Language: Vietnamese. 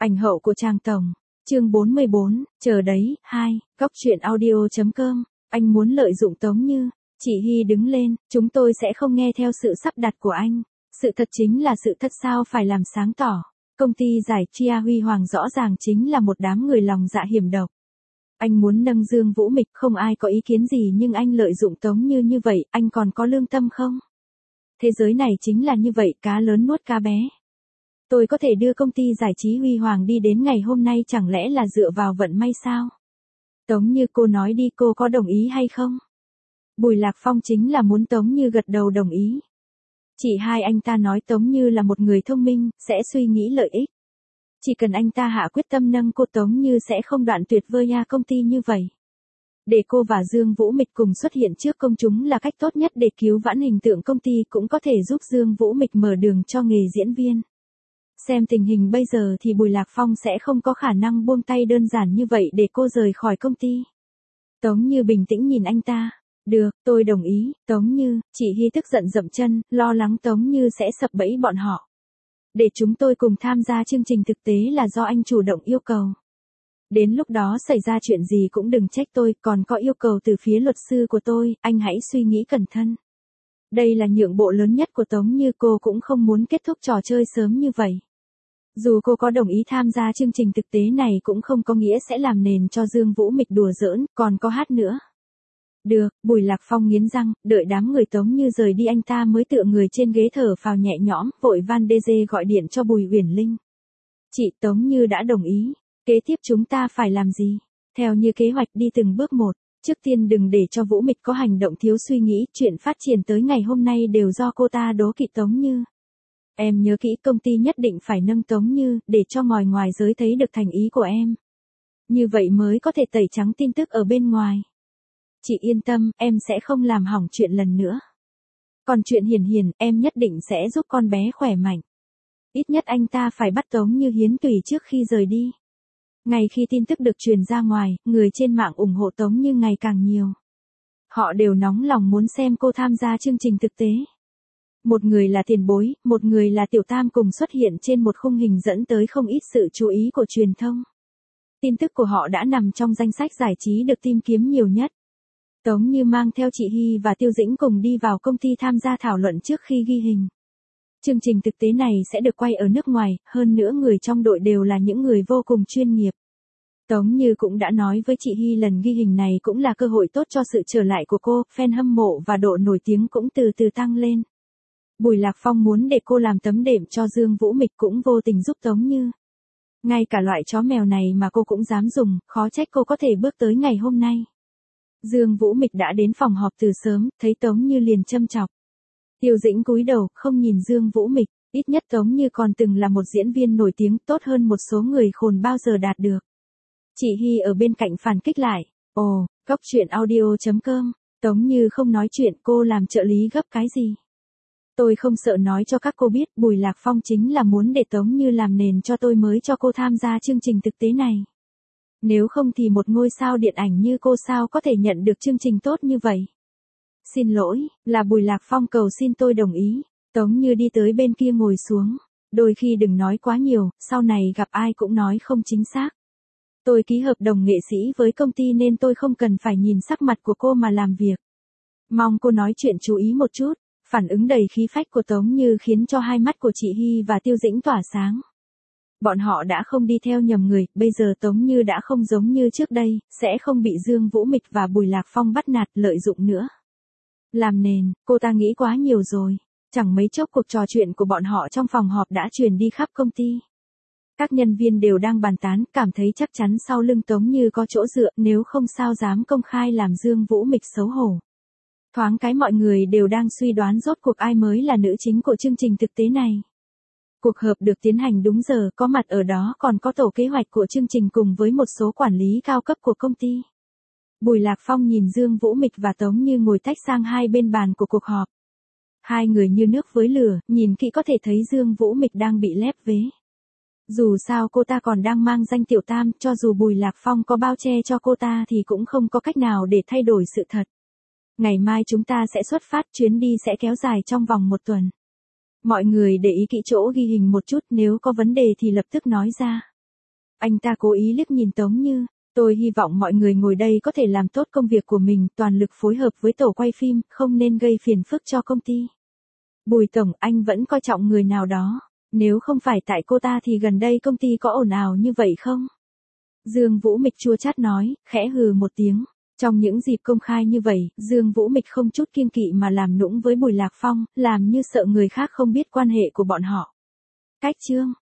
Ảnh hậu của Trang Tổng. Chương 44, chờ đấy, 2, Góc truyện audio.com. Anh muốn lợi dụng Tống Như. Chị Hy đứng lên, chúng tôi sẽ không nghe theo sự sắp đặt của anh. Sự thật chính là sự thật, sao phải làm sáng tỏ. Công ty giải Chia Huy Hoàng rõ ràng chính là một đám người lòng dạ hiểm độc. Anh muốn nâng Dương Vũ Mịch, không ai có ý kiến gì, nhưng anh lợi dụng Tống Như như vậy, anh còn có lương tâm không? Thế giới này chính là như vậy, cá lớn nuốt cá bé. Tôi có thể đưa công ty giải trí Huy Hoàng đi đến ngày hôm nay, chẳng lẽ là dựa vào vận may sao? Tống Như, cô nói đi, cô có đồng ý hay không? Bùi Lạc Phong chính là muốn Tống Như gật đầu đồng ý. Chị hai, anh ta nói Tống Như là một người thông minh, sẽ suy nghĩ lợi ích. Chỉ cần anh ta hạ quyết tâm nâng cô, Tống Như sẽ không đoạn tuyệt với công ty như vậy. Để cô và Dương Vũ Mịch cùng xuất hiện trước công chúng là cách tốt nhất để cứu vãn hình tượng công ty, cũng có thể giúp Dương Vũ Mịch mở đường cho nghề diễn viên. Xem tình hình bây giờ thì Bùi Lạc Phong sẽ không có khả năng buông tay đơn giản như vậy để cô rời khỏi công ty. Tống Như bình tĩnh nhìn anh ta. Được, tôi đồng ý. Tống Như, chị Hy tức giận dậm chân, lo lắng Tống Như sẽ sập bẫy bọn họ. Để chúng tôi cùng tham gia chương trình, thực tế là do anh chủ động yêu cầu. Đến lúc đó xảy ra chuyện gì cũng đừng trách tôi, còn có yêu cầu từ phía luật sư của tôi, anh hãy suy nghĩ cẩn thận. Đây là nhượng bộ lớn nhất của Tống Như, cô cũng không muốn kết thúc trò chơi sớm như vậy. Dù cô có đồng ý tham gia chương trình, thực tế này cũng không có nghĩa sẽ làm nền cho Dương Vũ Mịch đùa giỡn, còn có hát nữa. Được, Bùi Lạc Phong nghiến răng, đợi đám người Tống Như rời đi anh ta mới tựa người trên ghế thở phào nhẹ nhõm, vội van DG gọi điện cho Bùi Uyển Linh. Chị, Tống Như đã đồng ý. Kế tiếp chúng ta phải làm gì? Theo như kế hoạch đi từng bước một. Trước tiên đừng để cho Vũ Mịch có hành động thiếu suy nghĩ, chuyện phát triển tới ngày hôm nay đều do cô ta đố kỵ Tống Như. Em nhớ kỹ, công ty nhất định phải nâng Tống Như, để cho ngoài giới thấy được thành ý của em. Như vậy mới có thể tẩy trắng tin tức ở bên ngoài. Chị yên tâm, em sẽ không làm hỏng chuyện lần nữa. Còn chuyện Hiền Hiền, em nhất định sẽ giúp con bé khỏe mạnh. Ít nhất anh ta phải bắt Tống Như hiến tủy trước khi rời đi. Ngay khi tin tức được truyền ra ngoài, người trên mạng ủng hộ Tống Như ngày càng nhiều. Họ đều nóng lòng muốn xem cô tham gia chương trình thực tế. Một người là tiền bối, một người là tiểu tam cùng xuất hiện trên một khung hình, dẫn tới không ít sự chú ý của truyền thông. Tin tức của họ đã nằm trong danh sách giải trí được tìm kiếm nhiều nhất. Tống Như mang theo chị Hy và Tiêu Dĩnh cùng đi vào công ty tham gia thảo luận trước khi ghi hình. Chương trình thực tế này sẽ được quay ở nước ngoài, hơn nữa người trong đội đều là những người vô cùng chuyên nghiệp. Tống Như cũng đã nói với chị Hy lần ghi hình này cũng là cơ hội tốt cho sự trở lại của cô, fan hâm mộ và độ nổi tiếng cũng từ từ tăng lên. Bùi Lạc Phong muốn để cô làm tấm đệm cho Dương Vũ Mịch, cũng vô tình giúp Tống Như. Ngay cả loại chó mèo này mà cô cũng dám dùng, khó trách cô có thể bước tới ngày hôm nay. Dương Vũ Mịch đã đến phòng họp từ sớm, thấy Tống Như liền châm chọc. Tiêu Dĩnh cúi đầu, không nhìn Dương Vũ Mịch, ít nhất Tống Như còn từng là một diễn viên nổi tiếng, tốt hơn một số người khôn bao giờ đạt được. Chị Hy ở bên cạnh phản kích lại. Ồ, Góc truyện audio.com. Tống Như không nói chuyện, cô làm trợ lý gấp cái gì? Tôi không sợ nói cho các cô biết, Bùi Lạc Phong chính là muốn để Tống Như làm nền cho tôi mới cho cô tham gia chương trình thực tế này. Nếu không thì một ngôi sao điện ảnh như cô sao có thể nhận được chương trình tốt như vậy? Xin lỗi, là Bùi Lạc Phong cầu xin tôi đồng ý. Tống Như đi tới bên kia ngồi xuống. Đôi khi đừng nói quá nhiều, sau này gặp ai cũng nói không chính xác. Tôi ký hợp đồng nghệ sĩ với công ty nên tôi không cần phải nhìn sắc mặt của cô mà làm việc. Mong cô nói chuyện chú ý một chút. Phản ứng đầy khí phách của Tống Như khiến cho hai mắt của chị Hy và Tiêu Dĩnh tỏa sáng. Bọn họ đã không đi theo nhầm người, bây giờ Tống Như đã không giống như trước đây, sẽ không bị Dương Vũ Mịch và Bùi Lạc Phong bắt nạt lợi dụng nữa. Làm nền, cô ta nghĩ quá nhiều rồi. Chẳng mấy chốc cuộc trò chuyện của bọn họ trong phòng họp đã truyền đi khắp công ty. Các nhân viên đều đang bàn tán, cảm thấy chắc chắn sau lưng Tống Như có chỗ dựa, nếu không sao dám công khai làm Dương Vũ Mịch xấu hổ. Thoáng cái mọi người đều đang suy đoán rốt cuộc ai mới là nữ chính của chương trình thực tế này. Cuộc họp được tiến hành đúng giờ, có mặt ở đó còn có tổ kế hoạch của chương trình cùng với một số quản lý cao cấp của công ty. Bùi Lạc Phong nhìn Dương Vũ Mịch và Tống Như ngồi tách sang hai bên bàn của cuộc họp. Hai người như nước với lửa, nhìn kỹ có thể thấy Dương Vũ Mịch đang bị lép vế. Dù sao cô ta còn đang mang danh tiểu tam, cho dù Bùi Lạc Phong có bao che cho cô ta thì cũng không có cách nào để thay đổi sự thật. Ngày mai chúng ta sẽ xuất phát, chuyến đi sẽ kéo dài trong vòng 1 tuần. Mọi người để ý kỹ chỗ ghi hình một chút, nếu có vấn đề thì lập tức nói ra. Anh ta cố ý liếc nhìn Tống Như. Tôi hy vọng mọi người ngồi đây có thể làm tốt công việc của mình, toàn lực phối hợp với tổ quay phim, không nên gây phiền phức cho công ty. Bùi tổng, anh vẫn coi trọng người nào đó. Nếu không phải tại cô ta thì gần đây công ty có ồn ào như vậy không? Dương Vũ Mịch chua chát nói, khẽ hừ một tiếng. Trong những dịp công khai như vậy, Dương Vũ Mịch không chút kiêng kỵ mà làm nũng với Bùi Lạc Phong, làm như sợ người khác không biết quan hệ của bọn họ. Cách chương